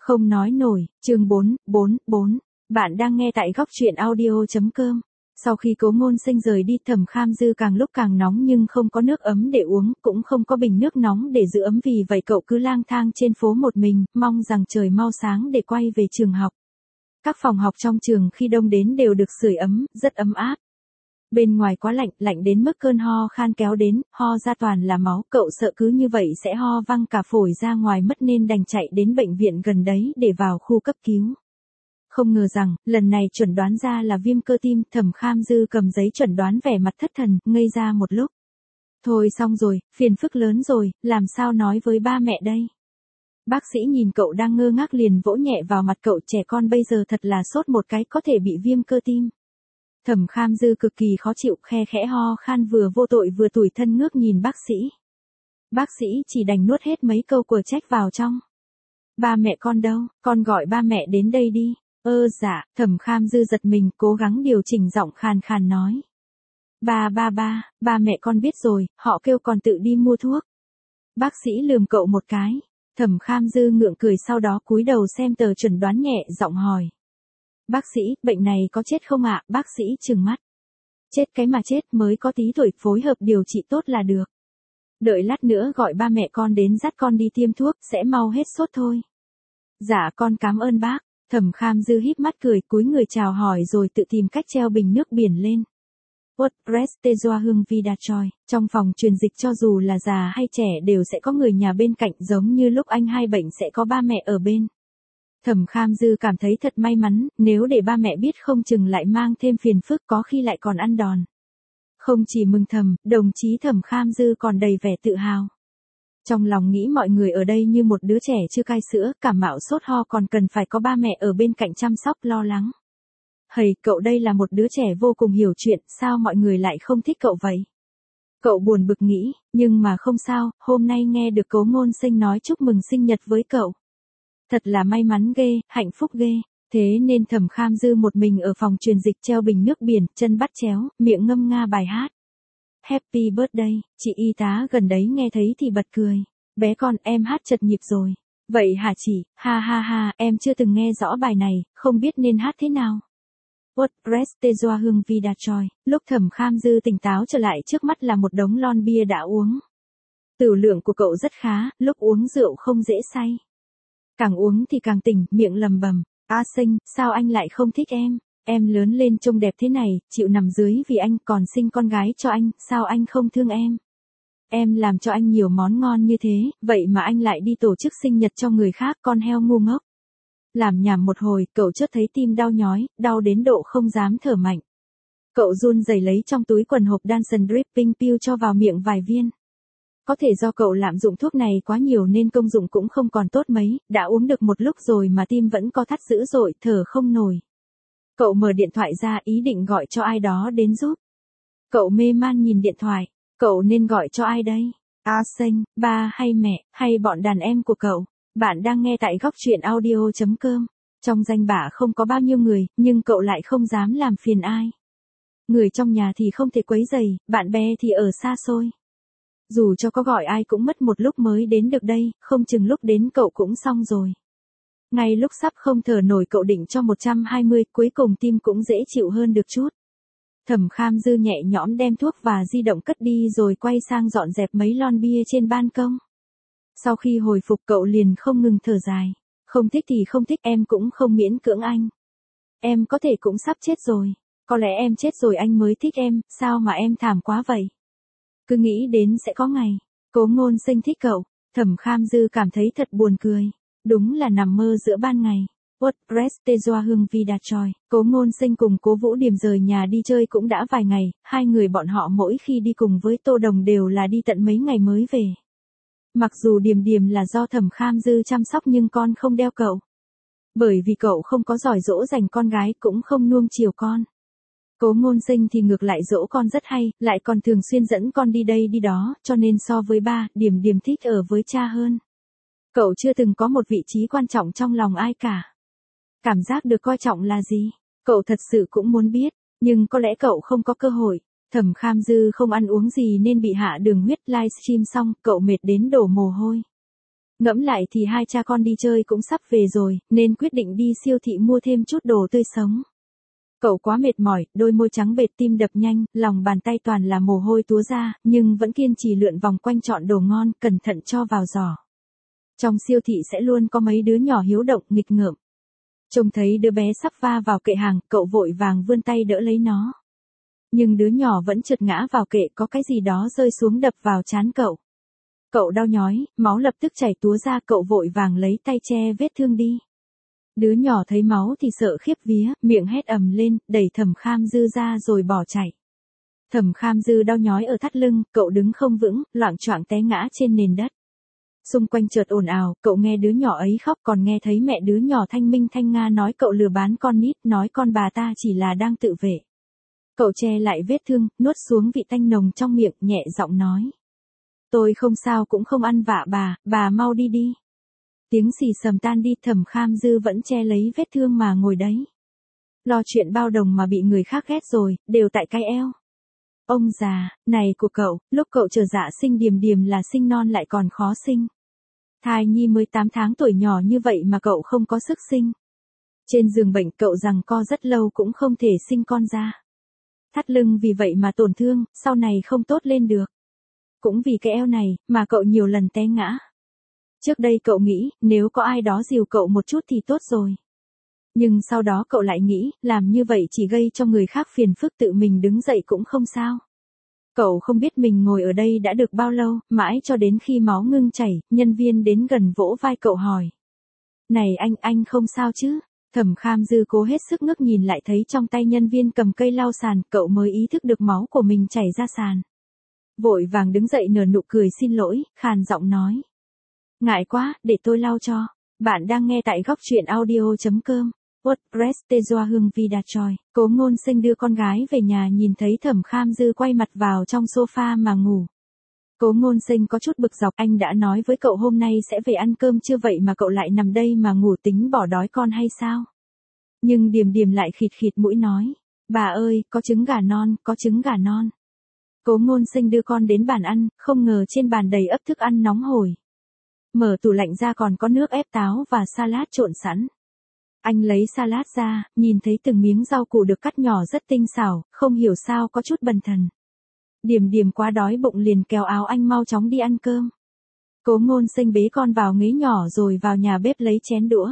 Không nói nổi, chương 444. Bạn đang nghe tại góc truyện audio.com. Sau khi Cố Ngôn Sinh rời đi, Thẩm Kham Dư càng lúc càng nóng nhưng không có nước ấm để uống, cũng không có bình nước nóng để giữ ấm, vì vậy cậu cứ lang thang trên phố một mình, mong rằng trời mau sáng để quay về trường học. Các phòng học trong trường khi đông đến đều được sưởi ấm, rất ấm áp. Bên ngoài quá lạnh, lạnh đến mức cơn ho khan kéo đến, ho ra toàn là máu, cậu sợ cứ như vậy sẽ ho văng cả phổi ra ngoài mất nên đành chạy đến bệnh viện gần đấy để vào khu cấp cứu. Không ngờ rằng, lần này chuẩn đoán ra là viêm cơ tim, Thẩm Kham Dư cầm giấy chuẩn đoán vẻ mặt thất thần, ngây ra một lúc. Thôi xong rồi, phiền phức lớn rồi, làm sao nói với ba mẹ đây? Bác sĩ nhìn cậu đang ngơ ngác liền vỗ nhẹ vào mặt cậu, trẻ con bây giờ thật là sốt một cái có thể bị viêm cơ tim. Thẩm Kham Dư cực kỳ khó chịu, khe khẽ ho khan, vừa vô tội vừa tủi thân ngước nhìn bác sĩ. Bác sĩ chỉ đành nuốt hết mấy câu của trách vào trong. Ba mẹ con đâu, con gọi ba mẹ đến đây đi. Dạ, Thẩm Kham Dư giật mình, cố gắng điều chỉnh giọng khàn khàn nói. Ba mẹ con biết rồi, họ kêu con tự đi mua thuốc. Bác sĩ lườm cậu một cái. Thẩm Kham Dư ngượng cười, sau đó cúi đầu xem tờ chuẩn đoán, nhẹ giọng hỏi. Bác sĩ, bệnh này có chết không ạ? Bác sĩ trừng mắt. Chết cái mà chết, mới có tí tuổi, phối hợp điều trị tốt là được. Đợi lát nữa gọi ba mẹ con đến dắt con đi tiêm thuốc, sẽ mau hết sốt thôi. Dạ con cảm ơn bác. Thẩm Kham Dư híp mắt cười, cúi người chào hỏi rồi tự tìm cách treo bình nước biển lên. Prestezoa hương Vidachoy, trong phòng truyền dịch cho dù là già hay trẻ đều sẽ có người nhà bên cạnh, giống như lúc anh hai bệnh sẽ có ba mẹ ở bên. Thẩm Kham Dư cảm thấy thật may mắn, nếu để ba mẹ biết không chừng lại mang thêm phiền phức, có khi lại còn ăn đòn. Không chỉ mừng thầm, đồng chí Thẩm Kham Dư còn đầy vẻ tự hào. Trong lòng nghĩ mọi người ở đây như một đứa trẻ chưa cai sữa, cảm mạo sốt ho còn cần phải có ba mẹ ở bên cạnh chăm sóc lo lắng. Hầy, cậu đây là một đứa trẻ vô cùng hiểu chuyện, sao mọi người lại không thích cậu vậy? Cậu buồn bực nghĩ, nhưng mà không sao, hôm nay nghe được Cố Ngôn Sinh nói chúc mừng sinh nhật với cậu. Thật là may mắn ghê, hạnh phúc ghê. Thế nên Thẩm Kham Dư một mình ở phòng truyền dịch treo bình nước biển, chân bắt chéo, miệng ngâm nga bài hát. Happy birthday, chị y tá gần đấy nghe thấy thì bật cười. Bé con, em hát chật nhịp rồi. Vậy hả chị, ha ha ha, em chưa từng nghe rõ bài này, không biết nên hát thế nào. Prestezoa hương Vidachoy, lúc Thẩm Kham Dư tỉnh táo trở lại, trước mắt là một đống lon bia đã uống. Tửu lượng của cậu rất khá, lúc uống rượu không dễ say. Càng uống thì càng tỉnh, miệng lầm bầm. Sinh, sao anh lại không thích em? Em lớn lên trông đẹp thế này, chịu nằm dưới vì anh, còn sinh con gái cho anh, sao anh không thương em? Em làm cho anh nhiều món ngon như thế, vậy mà anh lại đi tổ chức sinh nhật cho người khác, con heo ngu ngốc. Làm nhảm một hồi, cậu chợt thấy tim đau nhói, đau đến độ không dám thở mạnh. Cậu run rẩy lấy trong túi quần hộp Danson Dripping Pill cho vào miệng vài viên. Có thể do cậu lạm dụng thuốc này quá nhiều nên công dụng cũng không còn tốt mấy, đã uống được một lúc rồi mà tim vẫn co thắt dữ dội, thở không nổi. Cậu mở điện thoại ra, ý định gọi cho ai đó đến giúp. Cậu mê man nhìn điện thoại, cậu nên gọi cho ai đây? Sinh, ba hay mẹ, hay bọn đàn em của cậu? Bạn đang nghe tại góc truyện audio.com. Trong danh bạ không có bao nhiêu người, nhưng cậu lại không dám làm phiền ai. Người trong nhà thì không thể quấy rầy, bạn bè thì ở xa xôi. Dù cho có gọi ai cũng mất một lúc mới đến được đây, không chừng lúc đến cậu cũng xong rồi. Ngay lúc sắp không thở nổi, cậu định cho 120, cuối cùng tim cũng dễ chịu hơn được chút. Thẩm Kham Dư nhẹ nhõm đem thuốc và di động cất đi rồi quay sang dọn dẹp mấy lon bia trên ban công. Sau khi hồi phục cậu liền không ngừng thở dài. Không thích thì không thích, em cũng không miễn cưỡng anh. Em có thể cũng sắp chết rồi. Có lẽ em chết rồi anh mới thích em, sao mà em thảm quá vậy? Cứ nghĩ đến sẽ có ngày Cố Ngôn Sinh thích cậu, Thẩm Kham Dư cảm thấy thật buồn cười. Đúng là nằm mơ giữa ban ngày. Prestezoa hương Vidachoy, Cố Ngôn Sinh cùng Cố Vũ Điềm rời nhà đi chơi cũng đã vài ngày, hai người bọn họ mỗi khi đi cùng với Tô Đồng đều là đi tận mấy ngày mới về. Mặc dù Điềm Điềm là do Thẩm Kham Dư chăm sóc nhưng con không đeo cậu. Bởi vì cậu không có giỏi dỗ dành con gái, cũng không nuông chiều con. Cố Ngôn Sinh thì ngược lại dỗ con rất hay, lại còn thường xuyên dẫn con đi đây đi đó, cho nên so với ba, Điềm Điềm thích ở với cha hơn. Cậu chưa từng có một vị trí quan trọng trong lòng ai cả. Cảm giác được coi trọng là gì? Cậu thật sự cũng muốn biết, nhưng có lẽ cậu không có cơ hội. Thẩm Kham Dư không ăn uống gì nên bị hạ đường huyết, livestream xong, cậu mệt đến đổ mồ hôi. Ngẫm lại thì hai cha con đi chơi cũng sắp về rồi, nên quyết định đi siêu thị mua thêm chút đồ tươi sống. Cậu quá mệt mỏi, đôi môi trắng bệt, tim đập nhanh, lòng bàn tay toàn là mồ hôi túa ra, nhưng vẫn kiên trì lượn vòng quanh chọn đồ ngon, cẩn thận cho vào giỏ. Trong siêu thị sẽ luôn có mấy đứa nhỏ hiếu động, nghịch ngợm. Trông thấy đứa bé sắp va vào kệ hàng, cậu vội vàng vươn tay đỡ lấy nó. Nhưng đứa nhỏ vẫn trượt ngã vào kệ, có cái gì đó rơi xuống đập vào trán cậu. Cậu đau nhói, máu lập tức chảy túa ra, cậu vội vàng lấy tay che vết thương đi. Đứa nhỏ thấy máu thì sợ khiếp vía, miệng hét ầm lên, đẩy Thẩm Kham Dư ra rồi bỏ chạy. Thẩm Kham Dư đau nhói ở thắt lưng, cậu đứng không vững, loạng choạng té ngã trên nền đất. Xung quanh chợt ồn ào, cậu nghe đứa nhỏ ấy khóc, còn nghe thấy mẹ đứa nhỏ thanh minh thanh nga nói cậu lừa bán con nít, nói con bà ta chỉ là đang tự vệ. Cậu che lại vết thương, nuốt xuống vị tanh nồng trong miệng, nhẹ giọng nói. Tôi không sao, cũng không ăn vạ bà mau đi đi. Tiếng xì xầm tan đi, Thẩm Kham Dư vẫn che lấy vết thương mà ngồi đấy. Lo chuyện bao đồng mà bị người khác ghét rồi, đều tại cái eo. Ông già, này của cậu, lúc cậu chờ dạ sinh Điềm Điềm là sinh non lại còn khó sinh. Thai nhi mới 8 tháng tuổi nhỏ như vậy mà cậu không có sức sinh. Trên giường bệnh cậu giằng co rất lâu cũng không thể sinh con ra. Thắt lưng vì vậy mà tổn thương, sau này không tốt lên được. Cũng vì cái eo này, mà cậu nhiều lần té ngã. Trước đây cậu nghĩ, nếu có ai đó dìu cậu một chút thì tốt rồi. Nhưng sau đó cậu lại nghĩ, làm như vậy chỉ gây cho người khác phiền phức, tự mình đứng dậy cũng không sao. Cậu không biết mình ngồi ở đây đã được bao lâu, mãi cho đến khi máu ngưng chảy, nhân viên đến gần vỗ vai cậu hỏi. Này anh không sao chứ? Thẩm Kham Dư cố hết sức ngước nhìn lại thấy trong tay nhân viên cầm cây lau sàn, cậu mới ý thức được máu của mình chảy ra sàn. Vội vàng đứng dậy nở nụ cười xin lỗi, khàn giọng nói. Ngại quá, để tôi lau cho. Bạn đang nghe tại góc truyện audio.com. WordPress Tejoa Hương Vida Choi. Cố Ngôn Sinh đưa con gái về nhà nhìn thấy Thẩm Kham Dư quay mặt vào trong sofa mà ngủ. Cố Ngôn Sinh có chút bực dọc, anh đã nói với cậu hôm nay sẽ về ăn cơm chưa vậy mà cậu lại nằm đây mà ngủ, tính bỏ đói con hay sao? Nhưng Điềm Điềm lại khịt khịt mũi nói. Bà ơi, có trứng gà non, có trứng gà non. Cố Ngôn Sinh đưa con đến bàn ăn, không ngờ trên bàn đầy ắp thức ăn nóng hổi. Mở tủ lạnh ra còn có nước ép táo và salad trộn sẵn. Anh lấy salad ra, nhìn thấy từng miếng rau củ được cắt nhỏ rất tinh xảo, không hiểu sao có chút bần thần. Điềm Điềm quá đói bụng liền kéo áo anh mau chóng đi ăn cơm. Cố Ngôn Sinh bế con vào ghế nhỏ rồi vào nhà bếp lấy chén đũa.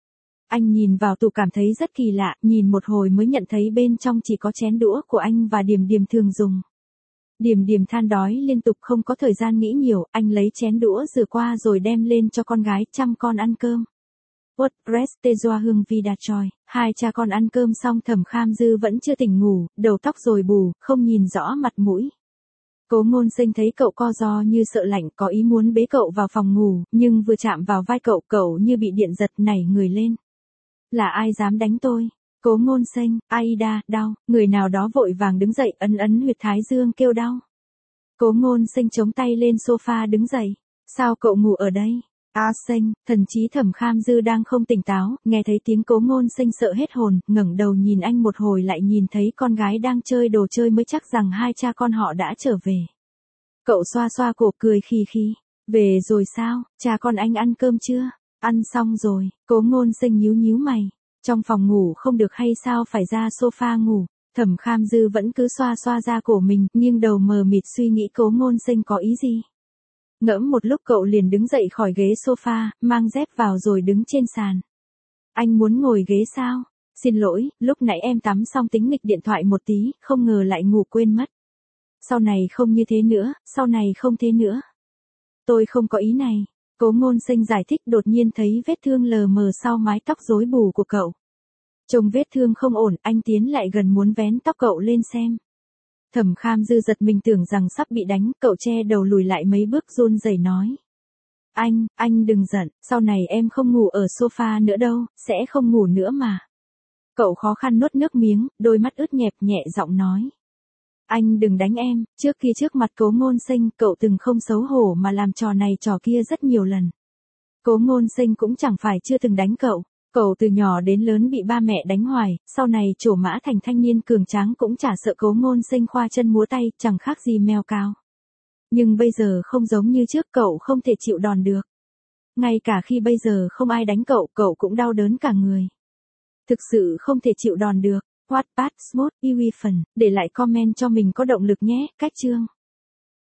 Anh nhìn vào tủ cảm thấy rất kỳ lạ, nhìn một hồi mới nhận thấy bên trong chỉ có chén đũa của anh và Điềm Điềm thường dùng. Điềm Điềm than đói liên tục không có thời gian nghĩ nhiều, anh lấy chén đũa rửa qua rồi đem lên cho con gái, chăm con ăn cơm. WordPress Tejoa Hương Vida Choi. Hai cha con ăn cơm xong Thẩm Kham Dư vẫn chưa tỉnh ngủ, đầu tóc rối bù, không nhìn rõ mặt mũi. Cố Ngôn Sinh thấy cậu co ro như sợ lạnh, có ý muốn bế cậu vào phòng ngủ, nhưng vừa chạm vào vai cậu như bị điện giật nảy người lên. Là ai dám đánh tôi? Cố Ngôn Sinh, Aida, đau, người nào đó vội vàng đứng dậy ấn huyệt thái dương kêu đau. Cố Ngôn Sinh chống tay lên sofa đứng dậy. Sao cậu ngủ ở đây? Sinh, thần trí Thẩm Kham Dư đang không tỉnh táo, nghe thấy tiếng Cố Ngôn Sinh sợ hết hồn, ngẩng đầu nhìn anh một hồi lại nhìn thấy con gái đang chơi đồ chơi mới chắc rằng hai cha con họ đã trở về. Cậu xoa xoa cổ cười khì khì. Về rồi sao, cha con anh ăn cơm chưa? Ăn xong rồi. Cố Ngôn Sinh nhíu nhíu mày. Trong phòng ngủ không được hay sao phải ra sofa ngủ? Thẩm Kham Dư vẫn cứ xoa xoa ra cổ mình, nghiêng đầu mờ mịt suy nghĩ Cố Ngôn Sinh có ý gì. Ngẫm một lúc cậu liền đứng dậy khỏi ghế sofa, mang dép vào rồi đứng trên sàn. Anh muốn ngồi ghế sao? Xin lỗi, lúc nãy em tắm xong tính nghịch điện thoại một tí, không ngờ lại ngủ quên mất. Sau này không như thế nữa, sau này không thế nữa. Tôi không có ý này. Cố Ngôn Sinh giải thích, đột nhiên thấy vết thương lờ mờ sau mái tóc rối bù của cậu. Trông vết thương không ổn, anh tiến lại gần muốn vén tóc cậu lên xem. Thẩm Kham Dư giật mình tưởng rằng sắp bị đánh, cậu che đầu lùi lại mấy bước run rẩy nói. Anh đừng giận, sau này em không ngủ ở sofa nữa đâu, sẽ không ngủ nữa mà. Cậu khó khăn nuốt nước miếng, đôi mắt ướt nhẹp nhẹ giọng nói. Anh đừng đánh em, trước kia trước mặt Cố Ngôn Sinh, cậu từng không xấu hổ mà làm trò này trò kia rất nhiều lần. Cố Ngôn Sinh cũng chẳng phải chưa từng đánh cậu. Cậu từ nhỏ đến lớn bị ba mẹ đánh hoài, sau này trổ mã thành thanh niên cường tráng cũng chả sợ Cố Ngôn Sinh khoa chân múa tay, chẳng khác gì mèo cao. Nhưng bây giờ không giống như trước, cậu không thể chịu đòn được. Ngay cả khi bây giờ không ai đánh cậu, cậu cũng đau đớn cả người. Thực sự không thể chịu đòn được. Wattpad Smooth Iwi Phần, để lại comment cho mình có động lực nhé. Cách chương.